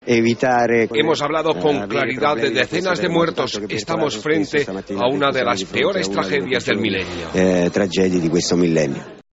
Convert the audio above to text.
Hemos hablado con claridad de decenas de muertos. Estamos frente a una de las peores tragedias del milenio.